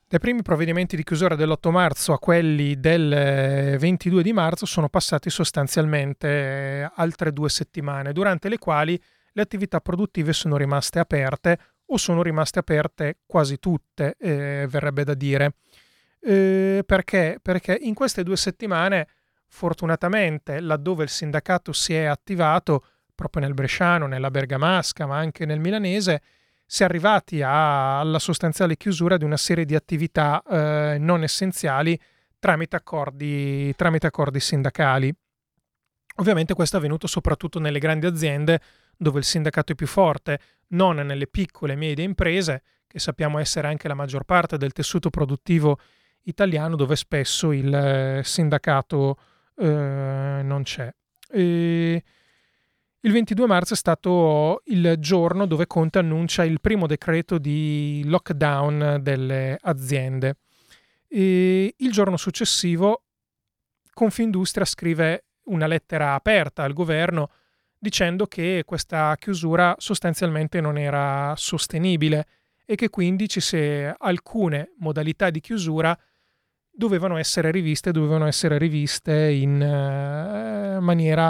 Dai primi provvedimenti di chiusura dell'8 marzo a quelli del 22 di marzo sono passati sostanzialmente altre 2 settimane, durante le quali le attività produttive sono rimaste aperte o sono rimaste aperte quasi tutte, verrebbe da dire. Perché? Perché in queste 2 settimane, fortunatamente, laddove il sindacato si è attivato, proprio nel bresciano, nella bergamasca, ma anche nel milanese, si è arrivati alla sostanziale chiusura di una serie di attività non essenziali tramite accordi sindacali. Ovviamente questo è avvenuto soprattutto nelle grandi aziende dove il sindacato è più forte, non nelle piccole e medie imprese, che sappiamo essere anche la maggior parte del tessuto produttivo italiano, dove spesso il sindacato non c'è. E il 22 marzo è stato il giorno dove Conte annuncia il primo decreto di lockdown delle aziende. E il giorno successivo Confindustria scrive una lettera aperta al governo dicendo che questa chiusura sostanzialmente non era sostenibile e che quindi alcune modalità di chiusura dovevano essere riviste in maniera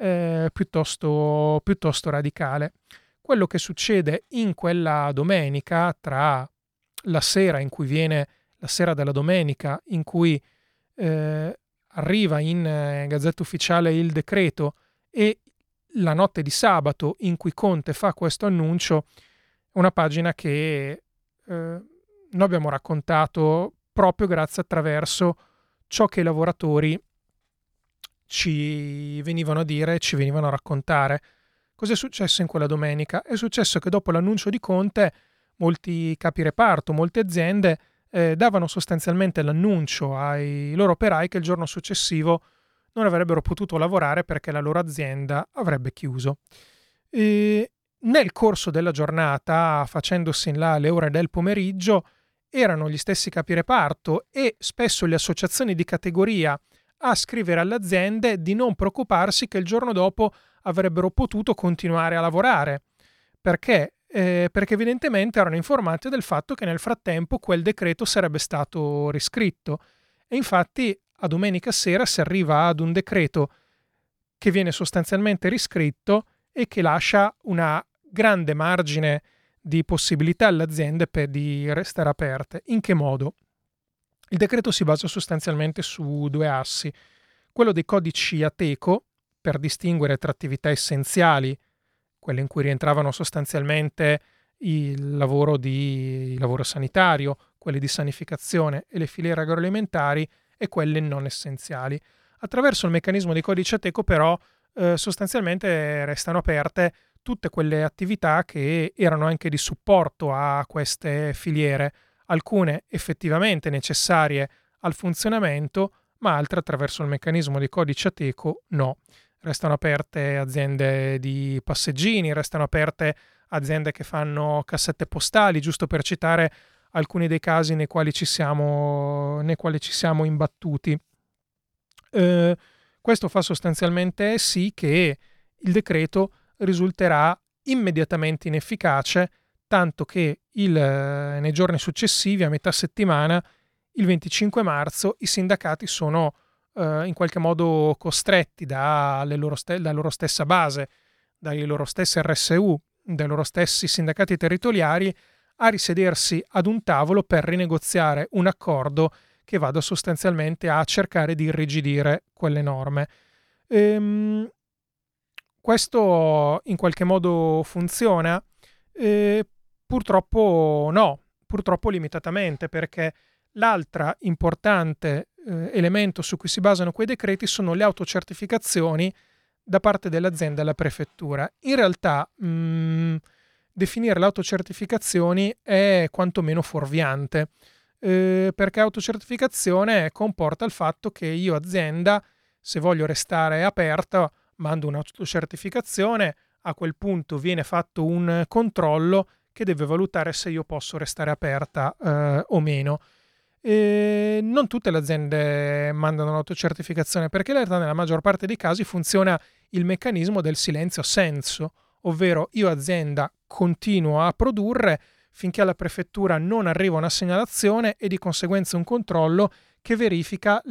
piuttosto radicale. Quello che succede in quella domenica, tra la sera la sera della domenica in cui arriva in Gazzetta Ufficiale il decreto e la notte di sabato in cui Conte fa questo annuncio, è una pagina che noi abbiamo raccontato proprio grazie attraverso ciò che i lavoratori ci venivano a dire, ci venivano a raccontare. Cos'è successo in quella domenica? È successo che dopo l'annuncio di Conte molti capi reparto, molte aziende davano sostanzialmente l'annuncio ai loro operai che il giorno successivo non avrebbero potuto lavorare perché la loro azienda avrebbe chiuso. E nel corso della giornata, facendosi in là le ore del pomeriggio, erano gli stessi capi reparto e spesso le associazioni di categoria a scrivere alle aziende di non preoccuparsi che il giorno dopo avrebbero potuto continuare a lavorare. Perché? Perché evidentemente erano informati del fatto che nel frattempo quel decreto sarebbe stato riscritto. E infatti a domenica sera si arriva ad un decreto che viene sostanzialmente riscritto e che lascia una grande margine di possibilità alle aziende di restare aperte. In che modo? Il decreto si basa sostanzialmente su 2 assi. Quello dei codici Ateco, per distinguere tra attività essenziali, quelle in cui rientravano sostanzialmente il lavoro sanitario, quelle di sanificazione e le filiere agroalimentari, e quelle non essenziali. Attraverso il meccanismo dei codici Ateco, però, sostanzialmente restano aperte tutte quelle attività che erano anche di supporto a queste filiere, alcune effettivamente necessarie al funzionamento, ma altre attraverso il meccanismo dei codici Ateco no. Restano aperte aziende di passeggini, restano aperte aziende che fanno cassette postali, giusto per citare alcuni dei casi nei quali ci siamo imbattuti. Questo fa sostanzialmente sì che il decreto risulterà immediatamente inefficace, tanto che nei giorni successivi, a metà settimana, il 25 marzo, i sindacati sono in qualche modo costretti dalla loro stessa base, dai loro stessi RSU, dai loro stessi sindacati territoriali, a risedersi ad un tavolo per rinegoziare un accordo che vada sostanzialmente a cercare di irrigidire quelle norme. Questo in qualche modo funziona? Purtroppo no, purtroppo limitatamente, perché l'altra importante elemento su cui si basano quei decreti sono le autocertificazioni da parte dell'azienda alla prefettura. In realtà definire le autocertificazioni è quantomeno fuorviante, perché autocertificazione comporta il fatto che io azienda, se voglio restare aperta, mando un'autocertificazione, a quel punto viene fatto un controllo che deve valutare se io posso restare aperta o meno. Non tutte le aziende mandano l'autocertificazione, perché in realtà nella maggior parte dei casi funziona il meccanismo del silenzio assenso, ovvero io azienda continuo a produrre finché alla prefettura non arriva una segnalazione e di conseguenza un controllo che verifica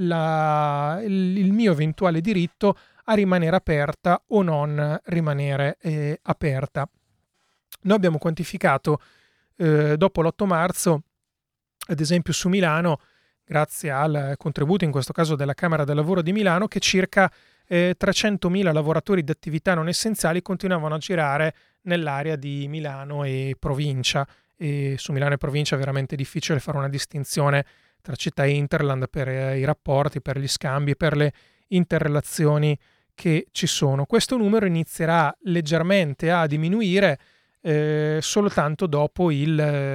il mio eventuale diritto a rimanere aperta o non rimanere aperta. Noi abbiamo quantificato dopo l'8 marzo, ad esempio su Milano, grazie al contributo in questo caso della Camera del Lavoro di Milano, che circa 300.000 lavoratori di attività non essenziali continuavano a girare nell'area di Milano e provincia. E su Milano e provincia è veramente difficile fare una distinzione tra città e interland per i rapporti, per gli scambi, per le interrelazioni che ci sono. Questo numero inizierà leggermente a diminuire soltanto dopo il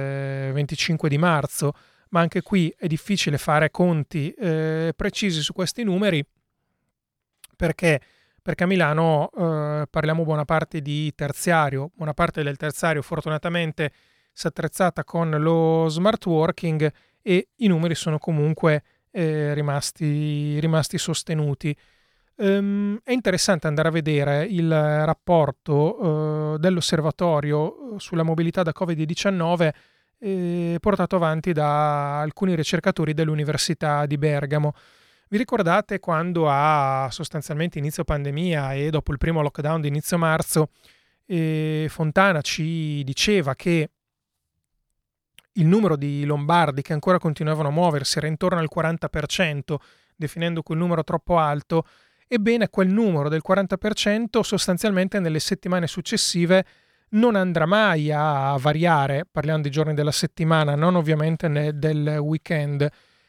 25 di marzo, ma anche qui è difficile fare conti precisi su questi numeri perché a Milano parliamo buona parte di terziario, buona parte del terziario fortunatamente si è attrezzata con lo smart working e i numeri sono comunque rimasti sostenuti. È interessante andare a vedere il rapporto dell'osservatorio sulla mobilità da Covid-19 portato avanti da alcuni ricercatori dell'Università di Bergamo. Vi ricordate quando a sostanzialmente inizio pandemia e dopo il primo lockdown di inizio marzo Fontana ci diceva che il numro di lombardi che ancora continuavano a muoversi era intorno al 40%, definendo quel numero troppo alto? Ebbene, quel numero del 40% sostanzialmente nelle settimane successive non andrà mai a variare, parliamo di giorni della settimana, non ovviamente del weekend.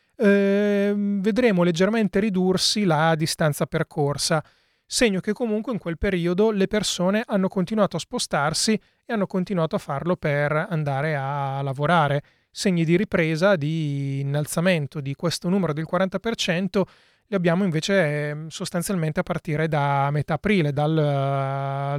Vedremo leggermente ridursi la distanza percorsa, segno che comunque in quel periodo le persone hanno continuato a spostarsi e hanno continuato a farlo per andare a lavorare. Segni di ripresa, di innalzamento di questo numero del 40% li abbiamo invece sostanzialmente a partire da metà aprile, dalla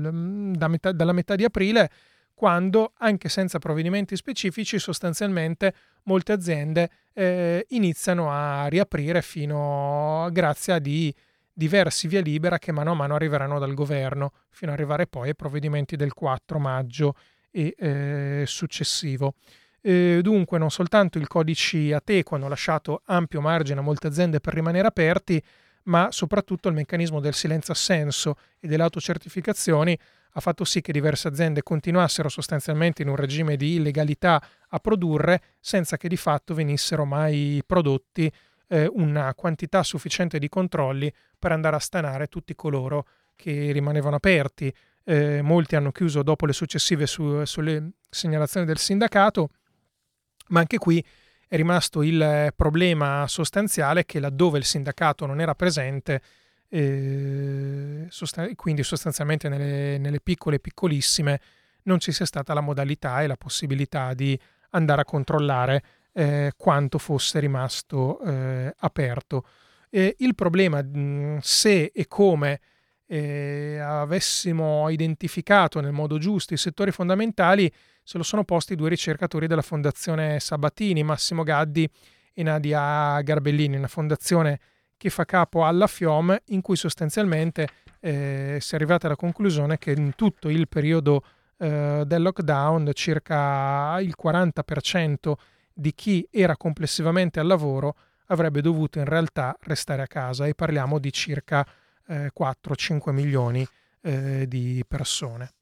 metà di aprile, quando, anche senza provvedimenti specifici, sostanzialmente molte aziende iniziano a riaprire grazie a diversi via libera che mano a mano arriveranno dal governo, fino ad arrivare poi ai provvedimenti del 4 maggio e successivo. Dunque non soltanto i codici Ateco hanno lasciato ampio margine a molte aziende per rimanere aperti, ma soprattutto il meccanismo del silenzio assenso e delle autocertificazioni ha fatto sì che diverse aziende continuassero sostanzialmente in un regime di illegalità a produrre senza che di fatto venissero mai prodotti una quantità sufficiente di controlli per andare a stanare tutti coloro che rimanevano aperti. Molti hanno chiuso dopo le successive sulle segnalazioni del sindacato, ma anche qui è rimasto il problema sostanziale che laddove il sindacato non era presente, quindi sostanzialmente nelle piccole e piccolissime, non ci sia stata la modalità e la possibilità di andare a controllare quanto fosse rimasto aperto. Il problema, se e come avessimo identificato nel modo giusto i settori fondamentali, se lo sono posti due ricercatori della Fondazione Sabatini, Massimo Gaddi e Nadia Garbellini, una fondazione che fa capo alla FIOM, in cui sostanzialmente si è arrivata alla conclusione che in tutto il periodo del lockdown circa il 40% di chi era complessivamente al lavoro avrebbe dovuto in realtà restare a casa, e parliamo di circa 4-5 milioni di persone.